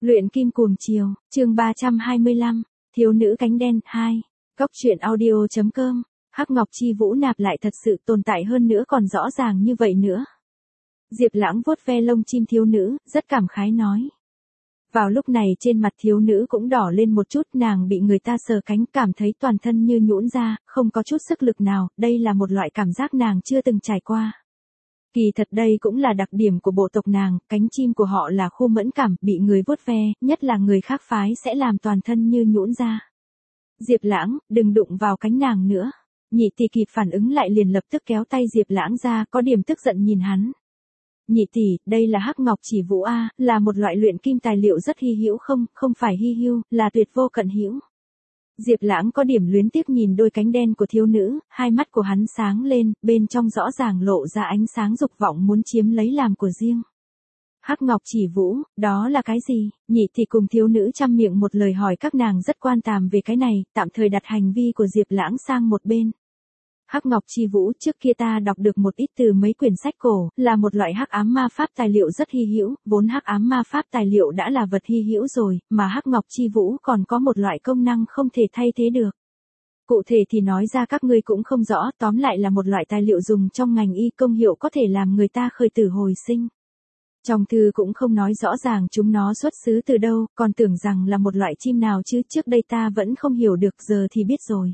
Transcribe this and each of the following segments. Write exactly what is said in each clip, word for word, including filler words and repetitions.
Luyện kim cuồng chiều, chương ba trăm hai mươi lăm, thiếu nữ cánh đen, hai. Cốc truyện audio chấm com, Hắc Ngọc Chi Vũ nạp lại thật sự tồn tại hơn nữa còn rõ ràng như vậy nữa. Diệp Lãng vuốt ve lông chim thiếu nữ, rất cảm khái nói. Vào lúc này trên mặt thiếu nữ cũng đỏ lên một chút, nàng bị người ta sờ cánh cảm thấy toàn thân như nhũn ra, không có chút sức lực nào, đây là một loại cảm giác nàng chưa từng trải qua. Kỳ thật đây cũng là đặc điểm của bộ tộc nàng, cánh chim của họ là khu mẫn cảm, bị người vuốt ve, nhất là người khác phái sẽ làm toàn thân như nhũn ra. Diệp Lãng, đừng đụng vào cánh nàng nữa. Nhị tỷ kịp phản ứng lại liền lập tức kéo tay Diệp Lãng ra, có điểm tức giận nhìn hắn. Nhị tỷ, đây là Hắc Ngọc Chỉ Vũ a, là một loại luyện kim tài liệu rất hy hữu không, không phải hy hữu, là tuyệt vô cận hữu. Diệp Lãng có điểm luyến tiếc nhìn đôi cánh đen của thiếu nữ, hai mắt của hắn sáng lên, bên trong rõ ràng lộ ra ánh sáng dục vọng muốn chiếm lấy làm của riêng. Hắc Ngọc Chỉ Vũ, đó là cái gì? Nhị tỷ cùng thiếu nữ chăm miệng một lời hỏi, các nàng rất quan tâm về cái này, tạm thời đặt hành vi của Diệp Lãng sang một bên. Hắc Ngọc Chi Vũ, trước kia ta đọc được một ít từ mấy quyển sách cổ, là một loại hắc ám ma pháp tài liệu rất hy hữu, vốn hắc ám ma pháp tài liệu đã là vật hy hữu rồi, mà Hắc Ngọc Chi Vũ còn có một loại công năng không thể thay thế được. Cụ thể thì nói ra các ngươi cũng không rõ, tóm lại là một loại tài liệu dùng trong ngành y, công hiệu có thể làm người ta khởi tử hồi sinh. Trong thư cũng không nói rõ ràng chúng nó xuất xứ từ đâu, còn tưởng rằng là một loại chim nào chứ, trước đây ta vẫn không hiểu được, giờ thì biết rồi.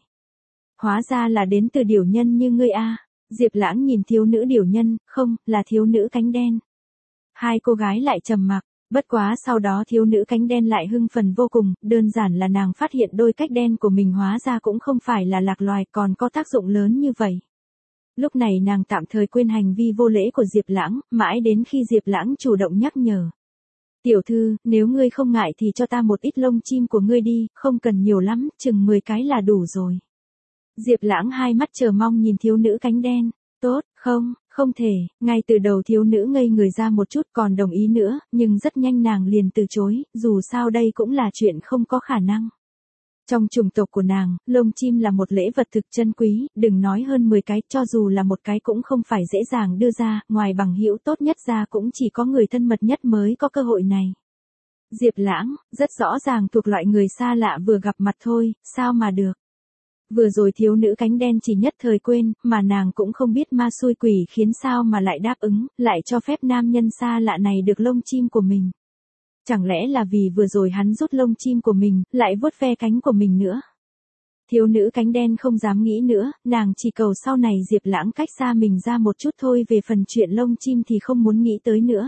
Hóa ra là đến từ điểu nhân như ngươi a. Diệp Lãng nhìn thiếu nữ điểu nhân, không, là thiếu nữ cánh đen. Hai cô gái lại trầm mặc, bất quá sau đó thiếu nữ cánh đen lại hưng phấn vô cùng, đơn giản là nàng phát hiện đôi cách đen của mình hóa ra cũng không phải là lạc loài, còn có tác dụng lớn như vậy. Lúc này nàng tạm thời quên hành vi vô lễ của Diệp Lãng, mãi đến khi Diệp Lãng chủ động nhắc nhở. Tiểu thư, nếu ngươi không ngại thì cho ta một ít lông chim của ngươi đi, không cần nhiều lắm, chừng mười cái là đủ rồi. Diệp Lãng hai mắt chờ mong nhìn thiếu nữ cánh đen. Tốt, không, không thể, ngay từ đầu thiếu nữ ngây người ra một chút còn đồng ý nữa, nhưng rất nhanh nàng liền từ chối, dù sao đây cũng là chuyện không có khả năng. Trong chủng tộc của nàng, lông chim là một lễ vật thực chân quý, đừng nói hơn mười cái, cho dù là một cái cũng không phải dễ dàng đưa ra, ngoài bằng hữu tốt nhất ra cũng chỉ có người thân mật nhất mới có cơ hội này. Diệp Lãng, rất rõ ràng thuộc loại người xa lạ vừa gặp mặt thôi, sao mà được. Vừa rồi thiếu nữ cánh đen chỉ nhất thời quên, mà nàng cũng không biết ma xui quỷ khiến sao mà lại đáp ứng, lại cho phép nam nhân xa lạ này được lông chim của mình. Chẳng lẽ là vì vừa rồi hắn rút lông chim của mình, lại vuốt ve cánh của mình nữa. Thiếu nữ cánh đen không dám nghĩ nữa, nàng chỉ cầu sau này Diệp Lãng cách xa mình ra một chút thôi, về phần chuyện lông chim thì không muốn nghĩ tới nữa.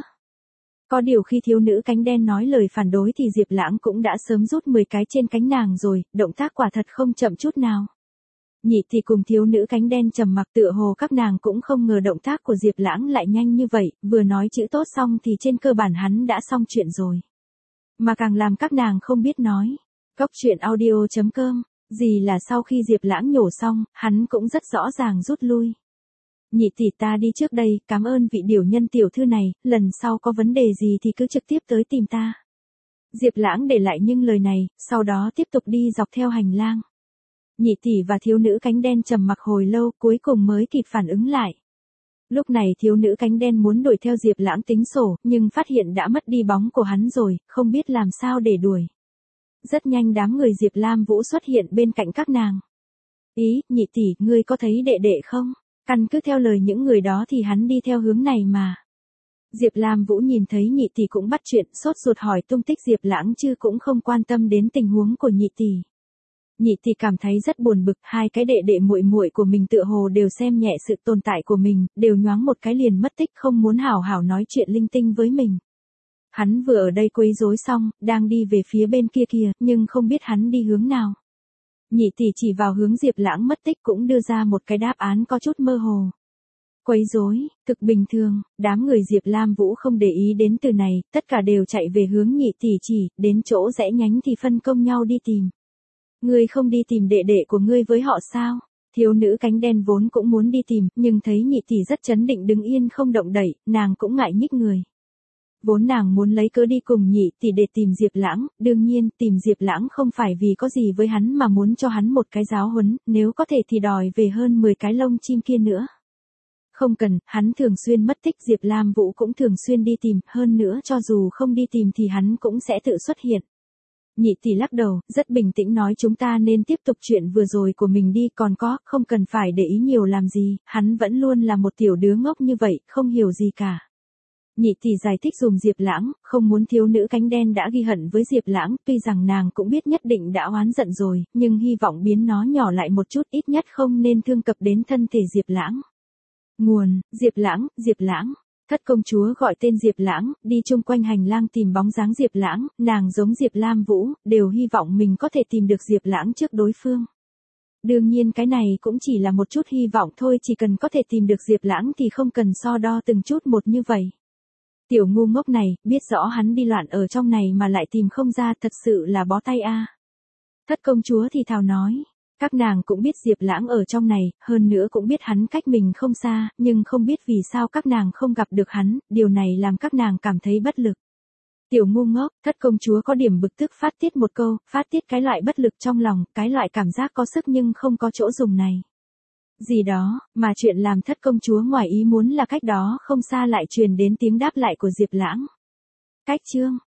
Có điều khi thiếu nữ cánh đen nói lời phản đối thì Diệp Lãng cũng đã sớm rút mười cái trên cánh nàng rồi, động tác quả thật không chậm chút nào. Nhị thì cùng thiếu nữ cánh đen trầm mặc, tựa hồ các nàng cũng không ngờ động tác của Diệp Lãng lại nhanh như vậy, vừa nói chữ tốt xong thì trên cơ bản hắn đã xong chuyện rồi. Mà càng làm các nàng không biết nói. Cốc truyện audio chấm com, gì là sau khi Diệp Lãng nhổ xong, hắn cũng rất rõ ràng rút lui. Nhị tỷ, ta đi trước đây, cảm ơn vị điểu nhân tiểu thư này, lần sau có vấn đề gì thì cứ trực tiếp tới tìm ta. Diệp Lãng để lại những lời này, sau đó tiếp tục đi dọc theo hành lang. Nhị tỷ và thiếu nữ cánh đen trầm mặc hồi lâu, cuối cùng mới kịp phản ứng lại. Lúc này thiếu nữ cánh đen muốn đuổi theo Diệp Lãng tính sổ, nhưng phát hiện đã mất đi bóng của hắn rồi, không biết làm sao để đuổi. Rất nhanh đám người Diệp Lam Vũ xuất hiện bên cạnh các nàng. Ý, nhị tỷ, ngươi có thấy đệ đệ không? Căn cứ theo lời những người đó thì hắn đi theo hướng này mà. Diệp Lam Vũ nhìn thấy nhị tỷ cũng bắt chuyện, sốt ruột hỏi tung tích Diệp Lãng chứ cũng không quan tâm đến tình huống của nhị tỷ. Nhị tỷ cảm thấy rất buồn bực, hai cái đệ đệ muội muội của mình tựa hồ đều xem nhẹ sự tồn tại của mình, đều nhoáng một cái liền mất tích, không muốn hảo hảo nói chuyện linh tinh với mình. Hắn vừa ở đây quấy rối xong, đang đi về phía bên kia kìa, nhưng không biết hắn đi hướng nào. Nhị tỷ chỉ vào hướng Diệp Lãng mất tích cũng đưa ra một cái đáp án có chút mơ hồ. Quấy rối, cực bình thường, đám người Diệp Lam Vũ không để ý đến từ này, tất cả đều chạy về hướng nhị tỷ chỉ, đến chỗ rẽ nhánh thì phân công nhau đi tìm. Ngươi không đi tìm đệ đệ của ngươi với họ sao? Thiếu nữ cánh đen vốn cũng muốn đi tìm, nhưng thấy nhị tỷ rất chấn định đứng yên không động đậy, nàng cũng ngại nhích người. Vốn nàng muốn lấy cớ đi cùng nhị tỷ để tìm Diệp Lãng, đương nhiên tìm Diệp Lãng không phải vì có gì với hắn mà muốn cho hắn một cái giáo huấn, nếu có thể thì đòi về hơn mười cái lông chim kia nữa. Không cần, hắn thường xuyên mất tích, Diệp Lam Vũ cũng thường xuyên đi tìm, hơn nữa cho dù không đi tìm thì hắn cũng sẽ tự xuất hiện. Nhị tỷ lắc đầu, rất bình tĩnh nói chúng ta nên tiếp tục chuyện vừa rồi của mình đi, còn có, không cần phải để ý nhiều làm gì, hắn vẫn luôn là một tiểu đứa ngốc như vậy, không hiểu gì cả. Nhị tỷ giải thích dùm Diệp Lãng, không muốn thiếu nữ cánh đen đã ghi hận với Diệp Lãng, tuy rằng nàng cũng biết nhất định đã oán giận rồi, nhưng hy vọng biến nó nhỏ lại một chút, ít nhất không nên thương cập đến thân thể Diệp Lãng. Nguồn, Diệp Lãng, Diệp Lãng. Thất công chúa gọi tên Diệp Lãng, đi chung quanh hành lang tìm bóng dáng Diệp Lãng, nàng giống Diệp Lam Vũ, đều hy vọng mình có thể tìm được Diệp Lãng trước đối phương. Đương nhiên cái này cũng chỉ là một chút hy vọng thôi, chỉ cần có thể tìm được Diệp Lãng thì không cần so đo từng chút một như vậy. Tiểu ngu ngốc này, biết rõ hắn đi loạn ở trong này mà lại tìm không ra, thật sự là bó tay a. Thất công chúa thì thào nói. Các nàng cũng biết Diệp Lãng ở trong này, hơn nữa cũng biết hắn cách mình không xa, nhưng không biết vì sao các nàng không gặp được hắn, điều này làm các nàng cảm thấy bất lực. Tiểu ngu ngốc, thất công chúa có điểm bực tức phát tiết một câu, phát tiết cái loại bất lực trong lòng, cái loại cảm giác có sức nhưng không có chỗ dùng này. Gì đó, mà chuyện làm thất công chúa ngoài ý muốn là cách đó không xa lại truyền đến tiếng đáp lại của Diệp Lãng. Cách chương